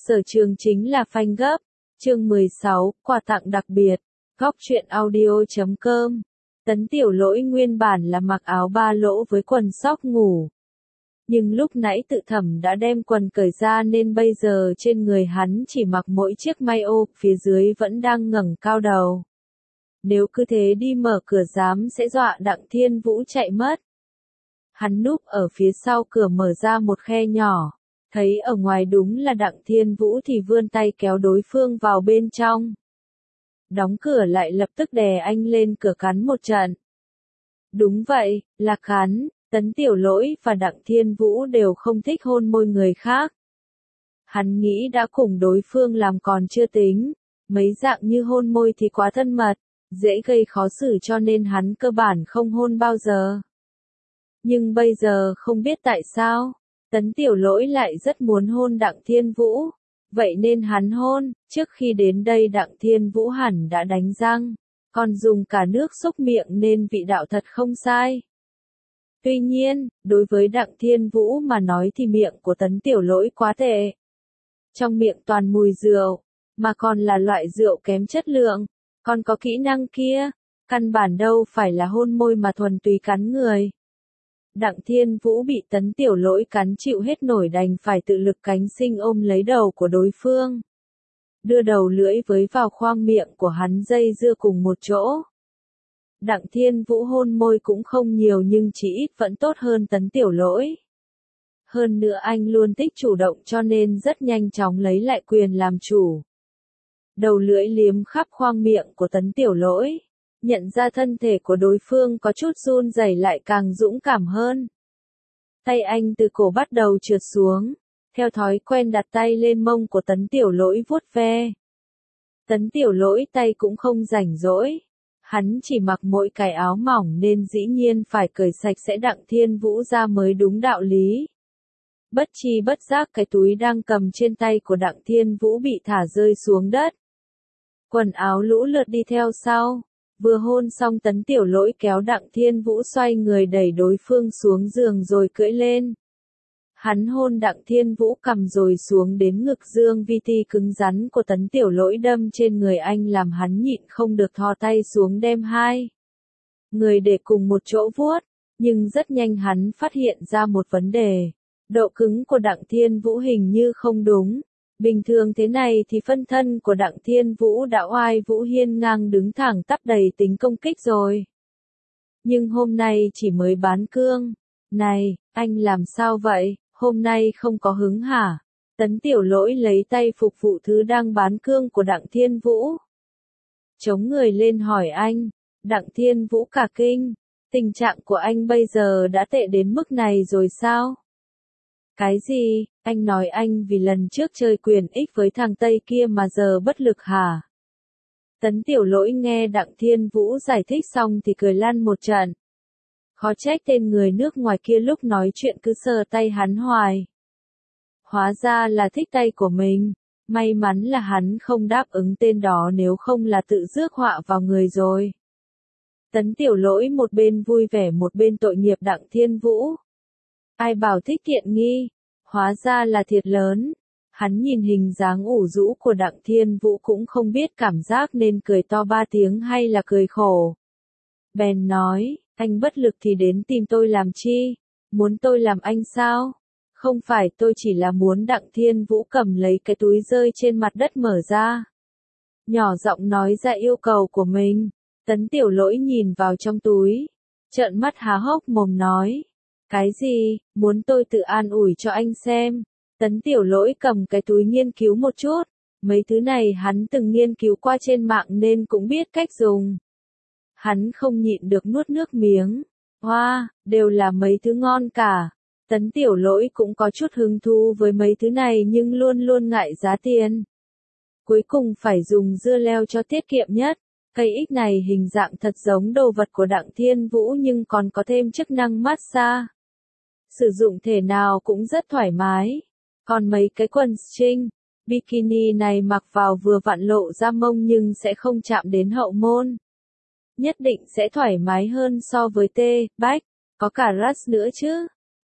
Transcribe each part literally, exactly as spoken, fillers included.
Sở trường chính là phanh gấp. Chương mười sáu, quà tặng đặc biệt. Góc truyện audio chấm com. Tấn Tiểu Lỗi nguyên bản là mặc áo ba lỗ với quần sóc ngủ. Nhưng lúc nãy tự thẩm đã đem quần cởi ra nên bây giờ trên người hắn chỉ mặc mỗi chiếc mayo, phía dưới vẫn đang ngẩng cao đầu. Nếu cứ thế đi mở cửa giám sẽ dọa Đặng Thiên Vũ chạy mất. Hắn núp ở phía sau cửa mở ra một khe nhỏ. Thấy ở ngoài đúng là Đặng Thiên Vũ thì vươn tay kéo đối phương vào bên trong. Đóng cửa lại lập tức đè anh lên cửa cắn một trận. Đúng vậy, là cắn. Tấn Tiểu Lỗi và Đặng Thiên Vũ đều không thích hôn môi người khác. Hắn nghĩ đã cùng đối phương làm còn chưa tính. Mấy dạng như hôn môi thì quá thân mật, dễ gây khó xử cho nên hắn cơ bản không hôn bao giờ. Nhưng bây giờ không biết tại sao, Tấn Tiểu Lỗi lại rất muốn hôn Đặng Thiên Vũ. Vậy nên hắn hôn, trước khi đến đây Đặng Thiên Vũ hẳn đã đánh răng, còn dùng cả nước xúc miệng nên vị đạo thật không sai. Tuy nhiên, đối với Đặng Thiên Vũ mà nói thì miệng của Tấn Tiểu Lỗi quá tệ. Trong miệng toàn mùi rượu, mà còn là loại rượu kém chất lượng, còn có kỹ năng kia, căn bản đâu phải là hôn môi mà thuần túy cắn người. Đặng Thiên Vũ bị Tấn Tiểu Lỗi cắn chịu hết nổi đành phải tự lực cánh sinh ôm lấy đầu của đối phương. Đưa đầu lưỡi với vào khoang miệng của hắn dây dưa cùng một chỗ. Đặng Thiên Vũ hôn môi cũng không nhiều nhưng chỉ ít vẫn tốt hơn Tấn Tiểu Lỗi. Hơn nữa anh luôn thích chủ động cho nên rất nhanh chóng lấy lại quyền làm chủ. Đầu lưỡi liếm khắp khoang miệng của Tấn Tiểu Lỗi. Nhận ra thân thể của đối phương có chút run rẩy lại càng dũng cảm hơn. Tay anh từ cổ bắt đầu trượt xuống, theo thói quen đặt tay lên mông của Tấn Tiểu Lỗi vuốt ve. Tấn Tiểu Lỗi tay cũng không rảnh rỗi. Hắn chỉ mặc mỗi cái áo mỏng nên dĩ nhiên phải cởi sạch sẽ Đặng Thiên Vũ ra mới đúng đạo lý. Bất chi bất giác cái túi đang cầm trên tay của Đặng Thiên Vũ bị thả rơi xuống đất. Quần áo lũ lượt đi theo sau. Vừa hôn xong Tấn Tiểu Lỗi kéo Đặng Thiên Vũ xoay người đẩy đối phương xuống giường rồi cưỡi lên. Hắn hôn Đặng Thiên Vũ cầm rồi xuống đến ngực dương vi ti cứng rắn của Tấn Tiểu Lỗi đâm trên người anh làm hắn nhịn không được thò tay xuống đem hai người để cùng một chỗ vuốt, nhưng rất nhanh hắn phát hiện ra một vấn đề. Độ cứng của Đặng Thiên Vũ hình như không đúng. Bình thường thế này thì phân thân của Đặng Thiên Vũ đã oai vũ hiên ngang đứng thẳng tắp đầy tính công kích rồi. Nhưng hôm nay chỉ mới bán cương. Này, anh làm sao vậy, hôm nay không có hứng hả? Tấn Tiểu Lỗi lấy tay phục vụ thứ đang bán cương của Đặng Thiên Vũ. Chống người lên hỏi anh. Đặng Thiên Vũ cả kinh. Tình trạng của anh bây giờ đã tệ đến mức này rồi sao? Cái gì, anh nói anh vì lần trước chơi quyền ích với thằng Tây kia mà giờ bất lực hả? Tấn Tiểu Lỗi nghe Đặng Thiên Vũ giải thích xong thì cười lăn một trận. Khó trách tên người nước ngoài kia lúc nói chuyện cứ sờ tay hắn hoài. Hóa ra là thích tay của mình, may mắn là hắn không đáp ứng tên đó nếu không là tự rước họa vào người rồi. Tấn Tiểu Lỗi một bên vui vẻ một bên tội nghiệp Đặng Thiên Vũ. Ai bảo thích tiện nghi, hóa ra là thiệt lớn. Hắn nhìn hình dáng ủ rũ của Đặng Thiên Vũ cũng không biết cảm giác nên cười to ba tiếng hay là cười khổ. Bèn nói, anh bất lực thì đến tìm tôi làm chi? Muốn tôi làm anh sao? Không phải, tôi chỉ là muốn Đặng Thiên Vũ cầm lấy cái túi rơi trên mặt đất mở ra. Nhỏ giọng nói ra yêu cầu của mình. Tấn Tiểu Lỗi nhìn vào trong túi, trợn mắt há hốc mồm nói. Cái gì, muốn tôi tự an ủi cho anh xem? Tấn Tiểu Lỗi cầm cái túi nghiên cứu một chút, mấy thứ này hắn từng nghiên cứu qua trên mạng nên cũng biết cách dùng. Hắn không nhịn được nuốt nước miếng. Hoa, wow, đều là mấy thứ ngon cả. Tấn Tiểu Lỗi cũng có chút hứng thú với mấy thứ này nhưng luôn luôn ngại giá tiền. Cuối cùng phải dùng dưa leo cho tiết kiệm nhất. Cây ích này hình dạng thật giống đồ vật của Đặng Thiên Vũ nhưng còn có thêm chức năng massage. Sử dụng thể nào cũng rất thoải mái. Còn mấy cái quần string, bikini này mặc vào vừa vặn lộ ra mông nhưng sẽ không chạm đến hậu môn. Nhất định sẽ thoải mái hơn so với tê, bách, có cả rust nữa chứ.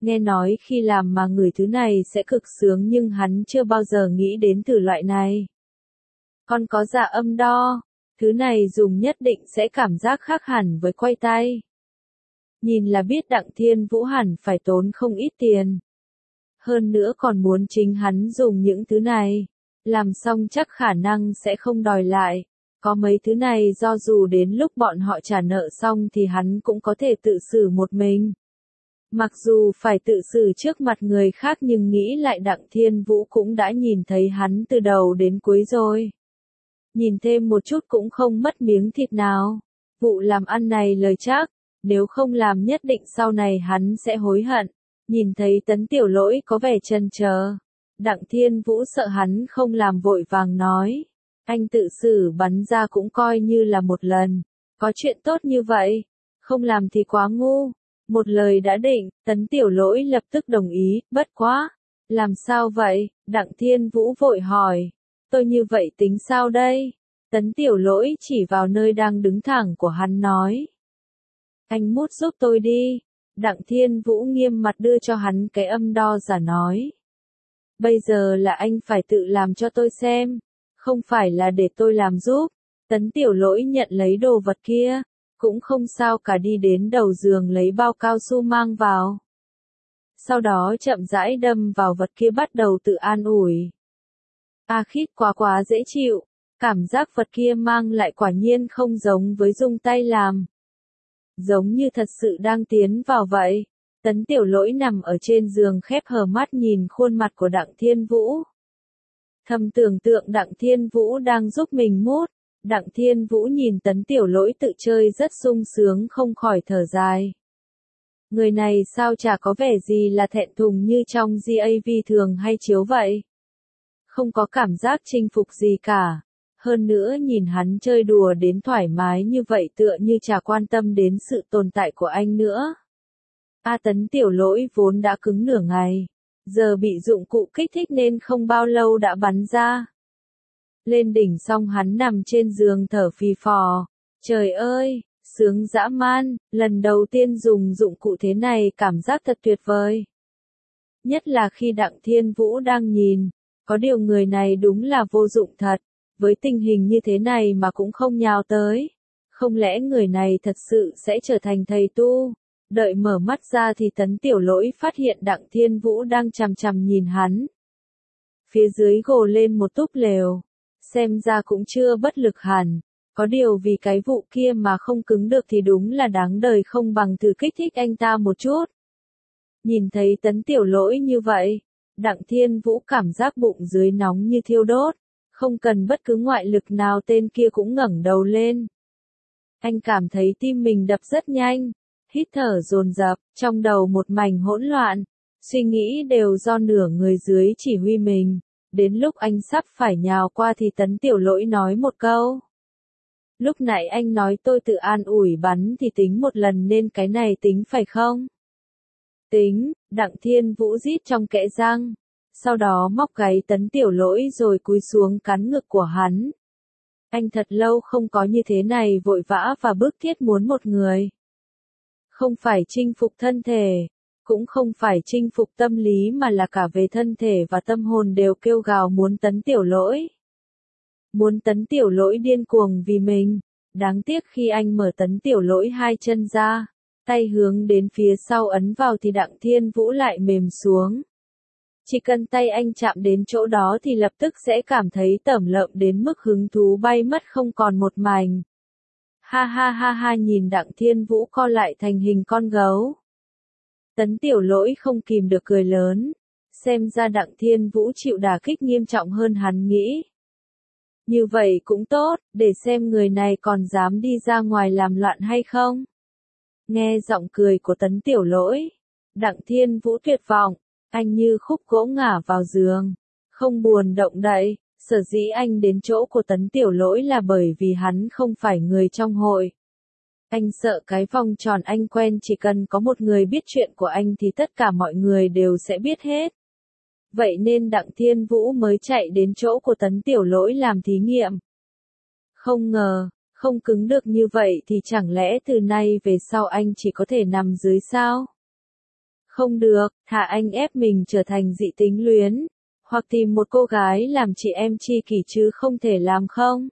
Nghe nói khi làm mà ngửi thứ này sẽ cực sướng nhưng hắn chưa bao giờ nghĩ đến thử loại này. Còn có dạ âm đo, thứ này dùng nhất định sẽ cảm giác khác hẳn với quay tay. Nhìn là biết Đặng Thiên Vũ hẳn phải tốn không ít tiền. Hơn nữa còn muốn chính hắn dùng những thứ này. Làm xong chắc khả năng sẽ không đòi lại. Có mấy thứ này do dù đến lúc bọn họ trả nợ xong thì hắn cũng có thể tự xử một mình. Mặc dù phải tự xử trước mặt người khác nhưng nghĩ lại Đặng Thiên Vũ cũng đã nhìn thấy hắn từ đầu đến cuối rồi. Nhìn thêm một chút cũng không mất miếng thịt nào. Vụ làm ăn này lời chắc, nếu không làm nhất định sau này hắn sẽ hối hận. Nhìn thấy Tấn Tiểu Lỗi có vẻ chần chờ, Đặng Thiên Vũ sợ hắn không làm vội vàng nói. Anh tự xử bắn ra cũng coi như là một lần. Có chuyện tốt như vậy, không làm thì quá ngu. Một lời đã định, Tấn Tiểu Lỗi lập tức đồng ý, bất quá. Làm sao vậy? Đặng Thiên Vũ vội hỏi. Tôi như vậy tính sao đây? Tấn Tiểu Lỗi chỉ vào nơi đang đứng thẳng của hắn nói. Anh mút giúp tôi đi. Đặng Thiên Vũ nghiêm mặt đưa cho hắn cái âm đo giả nói. Bây giờ là anh phải tự làm cho tôi xem. Không phải là để tôi làm giúp. Tấn Tiểu Lỗi nhận lấy đồ vật kia. Cũng không sao cả đi đến đầu giường lấy bao cao su mang vào. Sau đó chậm rãi đâm vào vật kia bắt đầu tự an ủi. A khít quá quá dễ chịu. Cảm giác vật kia mang lại quả nhiên không giống với dùng tay làm. Giống như thật sự đang tiến vào vậy. Tấn Tiểu Lỗi nằm ở trên giường khép hờ mắt nhìn khuôn mặt của Đặng Thiên Vũ. Thầm tưởng tượng Đặng Thiên Vũ đang giúp mình mút. Đặng Thiên Vũ nhìn Tấn Tiểu Lỗi tự chơi rất sung sướng không khỏi thở dài. Người này sao chả có vẻ gì là thẹn thùng như trong giê a vê thường hay chiếu vậy. Không có cảm giác chinh phục gì cả. Hơn nữa nhìn hắn chơi đùa đến thoải mái như vậy tựa như chả quan tâm đến sự tồn tại của anh nữa. A Tấn Tiểu Lỗi vốn đã cứng nửa ngày. Giờ bị dụng cụ kích thích nên không bao lâu đã bắn ra. Lên đỉnh xong hắn nằm trên giường thở phì phò. Trời ơi, sướng dã man, lần đầu tiên dùng dụng cụ thế này cảm giác thật tuyệt vời. Nhất là khi Đặng Thiên Vũ đang nhìn, có điều người này đúng là vô dụng thật, với tình hình như thế này mà cũng không nhào tới. Không lẽ người này thật sự sẽ trở thành thầy tu? Đợi mở mắt ra thì Tấn Tiểu Lỗi phát hiện Đặng Thiên Vũ đang chằm chằm nhìn hắn. Phía dưới gồ lên một túp lều. Xem ra cũng chưa bất lực hẳn. Có điều vì cái vụ kia mà không cứng được thì đúng là đáng đời không bằng thử kích thích anh ta một chút. Nhìn thấy Tấn Tiểu Lỗi như vậy, Đặng Thiên Vũ cảm giác bụng dưới nóng như thiêu đốt. Không cần bất cứ ngoại lực nào tên kia cũng ngẩng đầu lên. Anh cảm thấy tim mình đập rất nhanh. Hít thở dồn dập, trong đầu một mảnh hỗn loạn. Suy nghĩ đều do nửa người dưới chỉ huy mình. Đến lúc anh sắp phải nhào qua thì Tấn Tiểu Lỗi nói một câu. Lúc nãy anh nói tôi tự an ủi bắn thì tính một lần nên cái này tính phải không? Tính, Đặng Thiên Vũ rít trong kẽ răng. Sau đó móc gáy Tấn Tiểu Lỗi rồi cúi xuống cắn ngực của hắn. Anh thật lâu không có như thế này vội vã và bức thiết muốn một người. Không phải chinh phục thân thể, cũng không phải chinh phục tâm lý mà là cả về thân thể và tâm hồn đều kêu gào muốn Tấn Tiểu Lỗi. Muốn Tấn Tiểu Lỗi điên cuồng vì mình. Đáng tiếc khi anh mở Tấn Tiểu Lỗi hai chân ra, tay hướng đến phía sau ấn vào thì Đặng Thiên Vũ lại mềm xuống. Chỉ cần tay anh chạm đến chỗ đó thì lập tức sẽ cảm thấy tởm lợm đến mức hứng thú bay mất không còn một mảnh. Ha ha ha ha nhìn Đặng Thiên Vũ co lại thành hình con gấu. Tấn Tiểu Lỗi không kìm được cười lớn. Xem ra Đặng Thiên Vũ chịu đả kích nghiêm trọng hơn hắn nghĩ. Như vậy cũng tốt, để xem người này còn dám đi ra ngoài làm loạn hay không. Nghe giọng cười của Tấn Tiểu Lỗi, Đặng Thiên Vũ tuyệt vọng, anh như khúc gỗ ngả vào giường, không buồn động đậy. Sở dĩ anh đến chỗ của Tấn Tiểu Lỗi là bởi vì hắn không phải người trong hội. Anh sợ cái vòng tròn anh quen chỉ cần có một người biết chuyện của anh thì tất cả mọi người đều sẽ biết hết. Vậy nên Đặng Thiên Vũ mới chạy đến chỗ của Tấn Tiểu Lỗi làm thí nghiệm. Không ngờ, không cứng được như vậy thì chẳng lẽ từ nay về sau anh chỉ có thể nằm dưới sao? Không được, thà anh ép mình trở thành dị tính luyến, hoặc tìm một cô gái làm chị em tri kỷ chứ không thể làm không.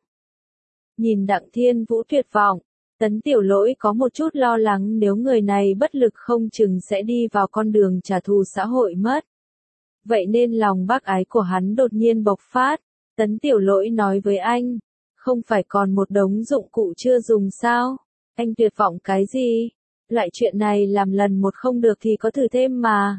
Nhìn Đặng Thiên Vũ tuyệt vọng, Tấn Tiểu Lỗi có một chút lo lắng nếu người này bất lực không chừng sẽ đi vào con đường trả thù xã hội mất. Vậy nên lòng bác ái của hắn đột nhiên bộc phát. Tấn Tiểu Lỗi nói với anh, không phải còn một đống dụng cụ chưa dùng sao? Anh tuyệt vọng cái gì? Loại chuyện này làm lần một không được thì có thử thêm mà.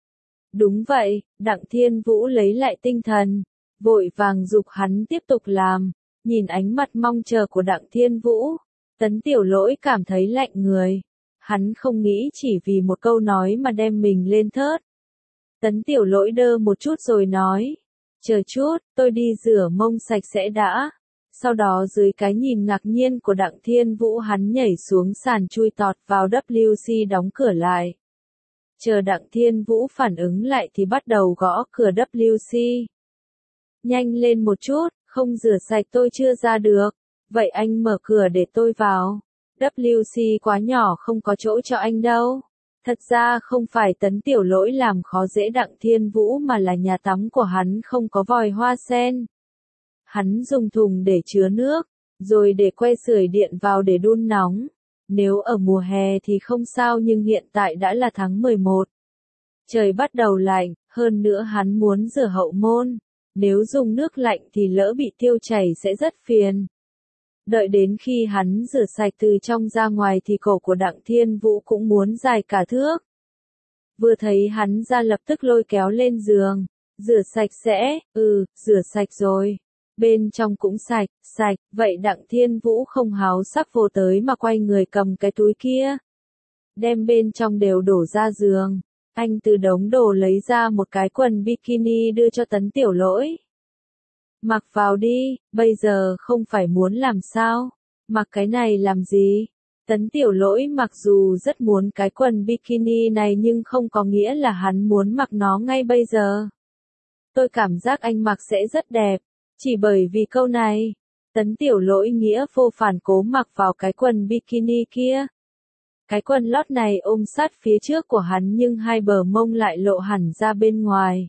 Đúng vậy, Đặng Thiên Vũ lấy lại tinh thần, vội vàng giục hắn tiếp tục làm. Nhìn ánh mặt mong chờ của Đặng Thiên Vũ, Tấn Tiểu Lỗi cảm thấy lạnh người. Hắn không nghĩ chỉ vì một câu nói mà đem mình lên thớt. Tấn Tiểu Lỗi đơ một chút rồi nói, chờ chút, tôi đi rửa mông sạch sẽ đã. Sau đó dưới cái nhìn ngạc nhiên của Đặng Thiên Vũ hắn nhảy xuống sàn chui tọt vào vê kép xê đóng cửa lại. Chờ Đặng Thiên Vũ phản ứng lại thì bắt đầu gõ cửa vê kép xê. Nhanh lên một chút, không rửa sạch tôi chưa ra được. Vậy anh mở cửa để tôi vào. vê kép xê quá nhỏ không có chỗ cho anh đâu. Thật ra không phải Tấn Tiểu Lỗi làm khó dễ Đặng Thiên Vũ mà là nhà tắm của hắn không có vòi hoa sen. Hắn dùng thùng để chứa nước, rồi để que sưởi điện vào để đun nóng. Nếu ở mùa hè thì không sao nhưng hiện tại đã là tháng mười một. Trời bắt đầu lạnh, hơn nữa hắn muốn rửa hậu môn. Nếu dùng nước lạnh thì lỡ bị tiêu chảy sẽ rất phiền. Đợi đến khi hắn rửa sạch từ trong ra ngoài thì cổ của Đặng Thiên Vũ cũng muốn dài cả thước. Vừa thấy hắn ra lập tức lôi kéo lên giường. Rửa sạch sẽ, ừ, rửa sạch rồi. Bên trong cũng sạch, sạch, vậy Đặng Thiên Vũ không háo sắc vô tới mà quay người cầm cái túi kia. Đem bên trong đều đổ ra giường. Anh từ đống đồ lấy ra một cái quần bikini đưa cho Tấn Tiểu Lỗi. Mặc vào đi, bây giờ không phải muốn làm sao. Mặc cái này làm gì? Tấn Tiểu Lỗi mặc dù rất muốn cái quần bikini này nhưng không có nghĩa là hắn muốn mặc nó ngay bây giờ. Tôi cảm giác anh mặc sẽ rất đẹp. Chỉ bởi vì câu này, Tấn Tiểu Lỗi nghĩa vô phản cố mặc vào cái quần bikini kia. Cái quần lót này ôm sát phía trước của hắn nhưng hai bờ mông lại lộ hẳn ra bên ngoài.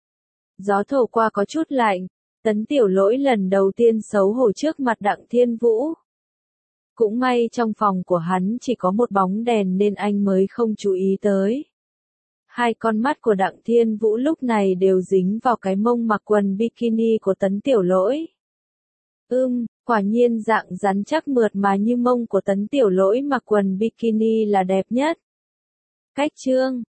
Gió thổi qua có chút lạnh, Tấn Tiểu Lỗi lần đầu tiên xấu hổ trước mặt Đặng Thiên Vũ. Cũng may trong phòng của hắn chỉ có một bóng đèn nên anh mới không chú ý tới. Hai con mắt của Đặng Thiên Vũ lúc này đều dính vào cái mông mặc quần bikini của Tấn Tiểu Lỗi. Ưm, quả nhiên dạng rắn chắc mượt mà như mông của Tấn Tiểu Lỗi mặc quần bikini là đẹp nhất. Cách chương